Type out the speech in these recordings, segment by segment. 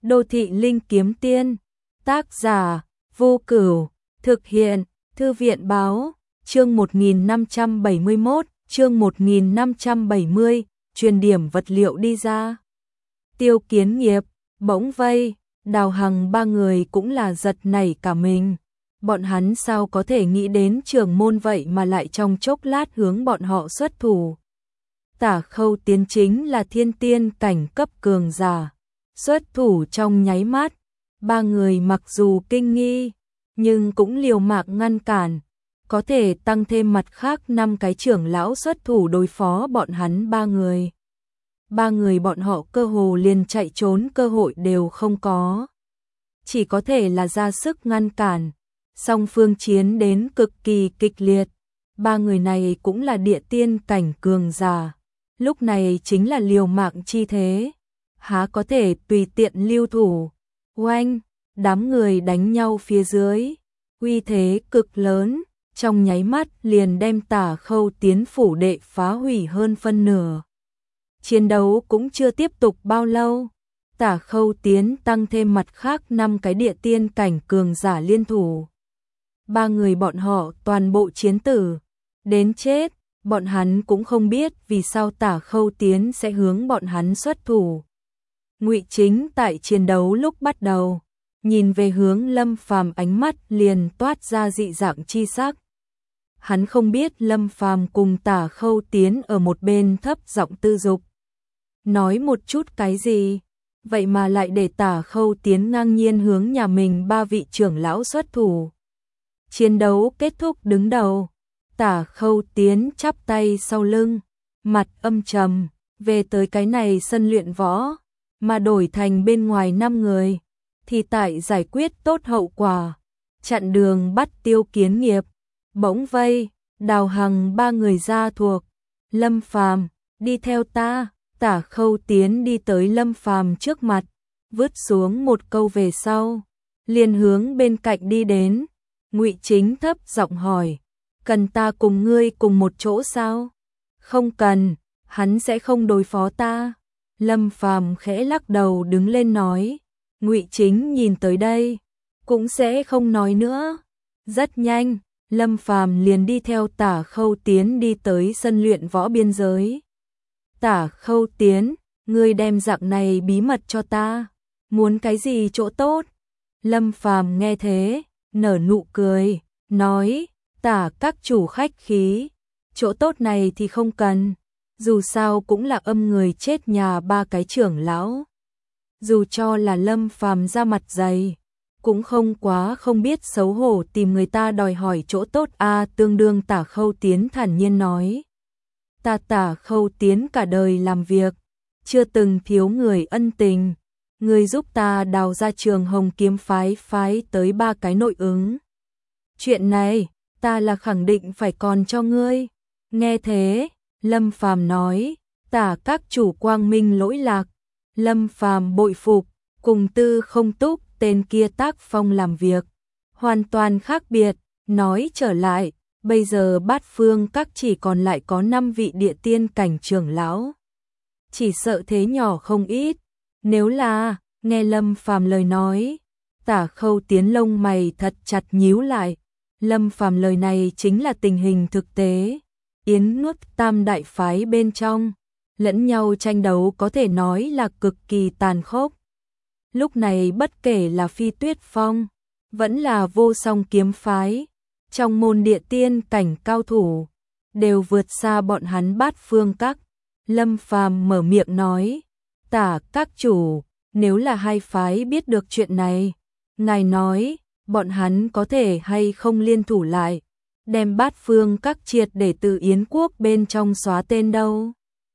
Đô thị linh kiếm tiên. Tác giả Vô Cửu. Thực hiện Thư viện báo. Chương 1571, chương 1570, truyền điểm vật liệu đi ra. Tiêu Kiến Nghiệp, Bỗng Vây, Đào Hằng ba người cũng là giật nảy cả mình. Bọn hắn sao có thể nghĩ đến trưởng môn vậy mà lại trong chốc lát hướng bọn họ xuất thủ. Tả Khâu Tiến chính là thiên tiên cảnh cấp cường giả. Xuất thủ trong nháy mắt, ba người mặc dù kinh nghi, nhưng cũng liều mạng ngăn cản. Có thể tăng thêm mặt khác 5 cái trưởng lão xuất thủ đối phó bọn hắn ba người. Ba người bọn họ cơ hồ liền chạy trốn cơ hội đều không có. Chỉ có thể là ra sức ngăn cản. Song phương chiến đến cực kỳ kịch liệt. Ba người này cũng là địa tiên cảnh cường giả. Lúc này chính là liều mạng chi thế. Há có thể tùy tiện lưu thủ. Oanh, đám người đánh nhau phía dưới. Uy thế cực lớn. Trong nháy mắt liền đem Tả Khâu Tiến phủ đệ phá hủy hơn phân nửa. Chiến đấu cũng chưa tiếp tục bao lâu. Tả Khâu Tiến tăng thêm mặt khác 5 cái địa tiên cảnh cường giả liên thủ. Ba người bọn họ toàn bộ chiến tử. Đến chết, bọn hắn cũng không biết vì sao Tả Khâu Tiến sẽ hướng bọn hắn xuất thủ. Ngụy Chính tại chiến đấu lúc bắt đầu, nhìn về hướng Lâm Phàm ánh mắt liền toát ra dị dạng chi sắc. Hắn không biết Lâm Phàm cùng Tả Khâu Tiến ở một bên thấp giọng tư dục. Nói một chút cái gì, vậy mà lại để Tả Khâu Tiến ngang nhiên hướng nhà mình ba vị trưởng lão xuất thủ. Chiến đấu kết thúc đứng đầu, Tả Khâu Tiến chắp tay sau lưng, mặt âm trầm, về tới cái này sân luyện võ, mà đổi thành bên ngoài 5 người, thì tại giải quyết tốt hậu quả, chặn đường bắt Tiêu Kiến Nghiệp, Bỗng Vây, Đào Hằng ba người ra thuộc. Lâm Phàm, đi theo ta. Tả Khâu Tiến đi tới Lâm Phàm trước mặt, vứt xuống một câu về sau, liền hướng bên cạnh đi đến. Ngụy Chính thấp giọng hỏi, cần ta cùng ngươi cùng một chỗ sao? Không cần, hắn sẽ không đối phó ta. Lâm Phàm khẽ lắc đầu đứng lên nói. Ngụy Chính nhìn tới đây, cũng sẽ không nói nữa. Rất nhanh, Lâm Phàm liền đi theo Tả Khâu Tiến đi tới sân luyện võ biên giới. Tả Khâu Tiến, ngươi đem dạng này bí mật cho ta, muốn cái gì chỗ tốt? Lâm Phàm nghe thế, nở nụ cười, nói, Tả các chủ khách khí, chỗ tốt này thì không cần, dù sao cũng là âm người chết nhà ba cái trưởng lão. Dù cho là Lâm Phàm ra mặt dày, cũng không quá không biết xấu hổ tìm người ta đòi hỏi chỗ tốt tương đương Tả Khâu Tiến thản nhiên nói. Ta Tả Khâu Tiến cả đời làm việc, chưa từng thiếu người ân tình. Người giúp ta đào ra Trường Hồng kiếm phái tới 3 cái nội ứng. Chuyện này, ta là khẳng định phải còn cho ngươi. Nghe thế, Lâm Phàm nói, Tả các chủ quang minh lỗi lạc. Lâm Phàm bội phục, cùng Tư Không Túc tên kia tác phong làm việc, hoàn toàn khác biệt. Nói trở lại, bây giờ Bát Phương các chỉ còn lại có 5 vị địa tiên cảnh trưởng lão. Chỉ sợ thế nhỏ không ít. Nếu là, nghe Lâm Phàm lời nói, Tả Khâu Tiến lông mày thật chặt nhíu lại. Lâm Phàm lời này chính là tình hình thực tế. Yến Nuốt tam đại phái bên trong, lẫn nhau tranh đấu có thể nói là cực kỳ tàn khốc. Lúc này bất kể là Phi Tuyết Phong, vẫn là Vô Song kiếm phái, trong môn địa tiên cảnh cao thủ, đều vượt xa bọn hắn Bát Phương các. Lâm Phàm mở miệng nói, Tả các chủ, nếu là hai phái biết được chuyện này, ngài nói, bọn hắn có thể hay không liên thủ lại, đem Bát Phương các triệt để từ Yến quốc bên trong xóa tên đâu.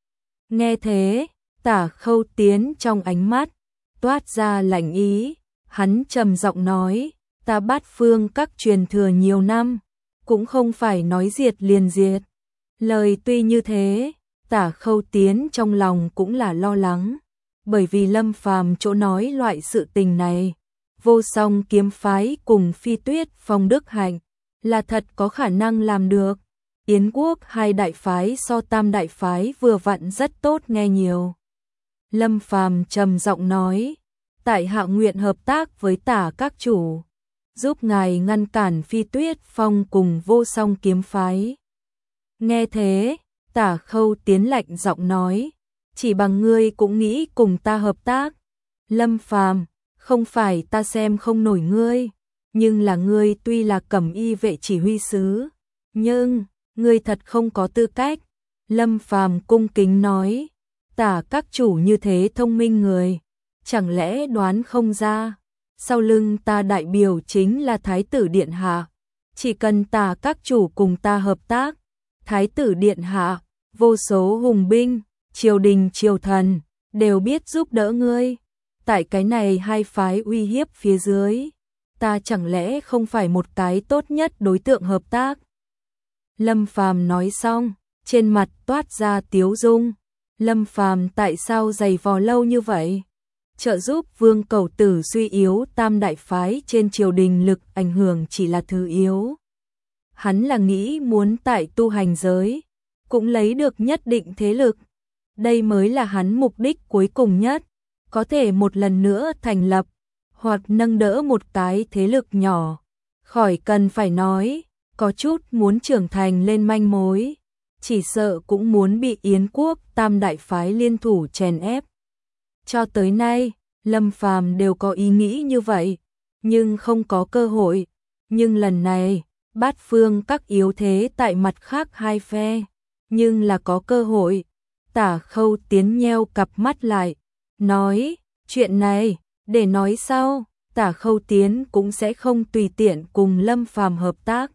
Nghe thế, Tả Khâu Tiến trong ánh mắt toát ra lạnh ý, hắn trầm giọng nói, ta Bát Phương các truyền thừa nhiều năm, cũng không phải nói diệt liền diệt. Lời tuy như thế, Tả Khâu Tiến trong lòng cũng là lo lắng, bởi vì Lâm Phàm chỗ nói loại sự tình này, Vô Song kiếm phái cùng Phi Tuyết Phong Đức Hạnh là thật có khả năng làm được. Yến quốc 2 đại phái so tam đại phái vừa vặn rất tốt nghe nhiều. Lâm Phàm trầm giọng nói, tại hạ nguyện hợp tác với Tả các chủ, giúp ngài ngăn cản Phi Tuyết Phong cùng Vô Song kiếm phái. Nghe thế, Tả Khâu Tiến lạnh giọng nói, chỉ bằng ngươi cũng nghĩ cùng ta hợp tác. Lâm Phàm, không phải ta xem không nổi ngươi, nhưng là ngươi tuy là Cẩm Y vệ chỉ huy sứ, nhưng ngươi thật không có tư cách. Lâm Phàm cung kính nói, Tả các chủ như thế thông minh người, chẳng lẽ đoán không ra, sau lưng ta đại biểu chính là Thái tử Điện Hạ, chỉ cần Tả các chủ cùng ta hợp tác, Thái tử Điện Hạ, vô số hùng binh, triều đình triều thần, đều biết giúp đỡ ngươi. Tại cái này hai phái uy hiếp phía dưới, ta chẳng lẽ không phải một cái tốt nhất đối tượng hợp tác. Lâm Phàm nói xong, trên mặt toát ra tiếu dung. Lâm Phàm tại sao giày vò lâu như vậy? Trợ giúp Vương Cẩu Tử suy yếu tam đại phái trên triều đình lực ảnh hưởng chỉ là thứ yếu. Hắn là nghĩ muốn tại tu hành giới, cũng lấy được nhất định thế lực. Đây mới là hắn mục đích cuối cùng nhất, có thể một lần nữa thành lập, hoặc nâng đỡ một cái thế lực nhỏ. Khỏi cần phải nói, có chút muốn trưởng thành lên manh mối, chỉ sợ cũng muốn bị Yến quốc tam đại phái liên thủ chèn ép. Cho tới nay, Lâm Phàm đều có ý nghĩ như vậy, nhưng không có cơ hội. Nhưng lần này, Bát Phương các yếu thế tại mặt khác hai phe, nhưng là có cơ hội. Tả Khâu Tiến nheo cặp mắt lại, nói, chuyện này, để nói sau, Tả Khâu Tiến cũng sẽ không tùy tiện cùng Lâm Phàm hợp tác.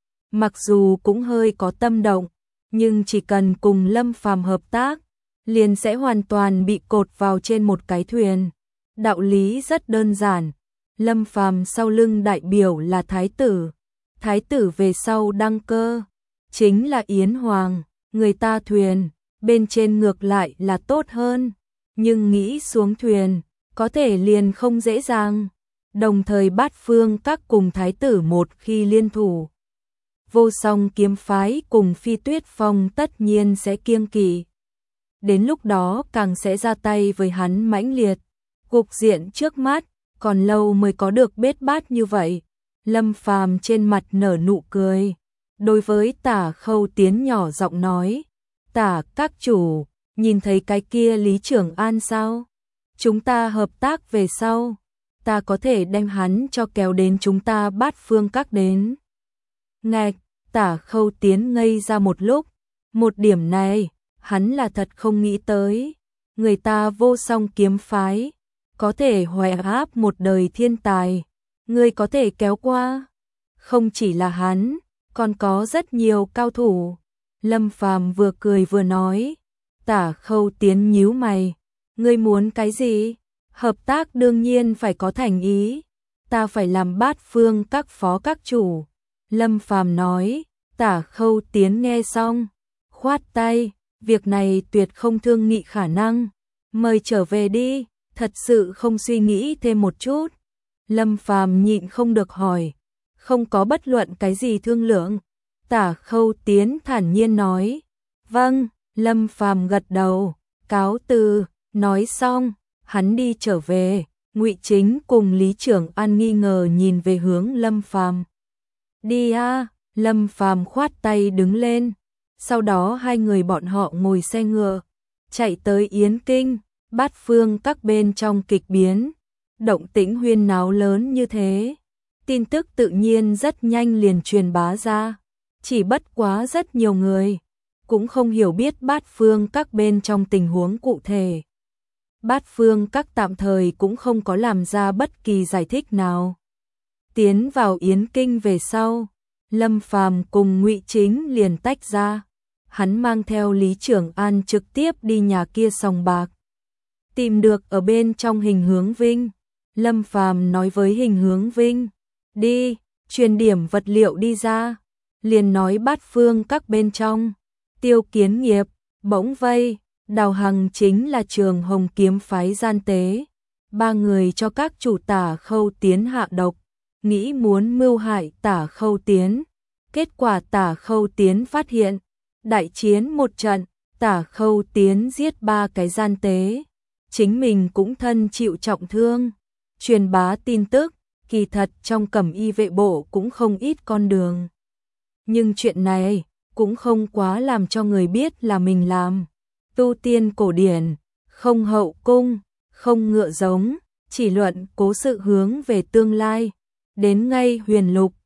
Mặc dù cũng hơi có tâm động, nhưng chỉ cần cùng Lâm Phàm hợp tác, liền sẽ hoàn toàn bị cột vào trên một cái thuyền. Đạo lý rất đơn giản, Lâm Phàm sau lưng đại biểu là Thái tử. Thái tử về sau đăng cơ, chính là Yến Hoàng, người ta thuyền, bên trên ngược lại là tốt hơn, nhưng nghĩ xuống thuyền, có thể liền không dễ dàng. Đồng thời Bát Phương các cùng Thái tử một khi liên thủ, Vô Song kiếm phái cùng Phi Tuyết Phong tất nhiên sẽ kiêng kỵ. Đến lúc đó càng sẽ ra tay với hắn mãnh liệt. Cục diện trước mắt, còn lâu mới có được bết bát như vậy. Lâm Phàm trên mặt nở nụ cười. Đối với Tả Khâu Tiến nhỏ giọng nói, Tả các chủ, nhìn thấy cái kia Lý Trưởng An sao? Chúng ta hợp tác về sau, ta có thể đem hắn cho kéo đến chúng ta Bát Phương các đến. Ngạch, Tả Khâu Tiến ngây ra một lúc, một điểm này, hắn là thật không nghĩ tới. Người ta Vô Song kiếm phái, có thể hoè áp một đời thiên tài, người có thể kéo qua. Không chỉ là hắn, còn có rất nhiều cao thủ. Lâm Phàm vừa cười vừa nói, Tả Khâu Tiến nhíu mày, ngươi muốn cái gì? Hợp tác đương nhiên phải có thành ý, ta phải làm Bát Phương các phó các chủ. Lâm Phàm nói. Tả Khâu Tiến nghe xong, khoát tay, việc này tuyệt không thương nghị khả năng, mời trở về đi, thật sự không suy nghĩ thêm một chút. Lâm Phàm nhịn không được hỏi, không có bất luận cái gì thương lượng. Tả Khâu Tiến thản nhiên nói, vâng. Lâm Phàm gật đầu, cáo từ. Nói xong, hắn đi trở về. Ngụy Chính cùng Lý Trưởng An nghi ngờ nhìn về hướng Lâm Phàm. Đi a. Lâm Phàm khoát tay đứng lên, sau đó hai người bọn họ ngồi xe ngựa, chạy tới Yến Kinh. Bát Phương các bên trong kịch biến, động tĩnh huyên náo lớn như thế, tin tức tự nhiên rất nhanh liền truyền bá ra, chỉ bất quá rất nhiều người cũng không hiểu biết Bát Phương các bên trong tình huống cụ thể. Bát Phương các tạm thời cũng không có làm ra bất kỳ giải thích nào. Tiến vào Yến Kinh về sau, Lâm Phàm cùng Ngụy Chính liền tách ra, hắn mang theo Lý Trưởng An trực tiếp đi nhà kia sòng bạc. Tìm được ở bên trong Hình Hướng Vinh, Lâm Phàm nói với Hình Hướng Vinh, đi, truyền điểm vật liệu đi ra, liền nói Bát Phương các bên trong, Tiêu Kiến Nghiệp, Bỗng Vây, Đào Hằng chính là Trường Hồng kiếm phái gian tế, ba người cho các chủ Tả Khâu Tiến hạ độc, nghĩ muốn mưu hại Tả Khâu Tiến. Kết quả Tả Khâu Tiến phát hiện, đại chiến một trận, Tả Khâu Tiến giết ba cái gian tế, chính mình cũng thân chịu trọng thương. truyền bá tin tức, kỳ thật trong Cẩm Y vệ bộ cũng không ít con đường. Nhưng chuyện này cũng không quá làm cho người biết là mình làm. Tu tiên cổ điển, không hậu cung, không ngựa giống, chỉ luận cố sự hướng về tương lai. Đến ngay Huyền Lục,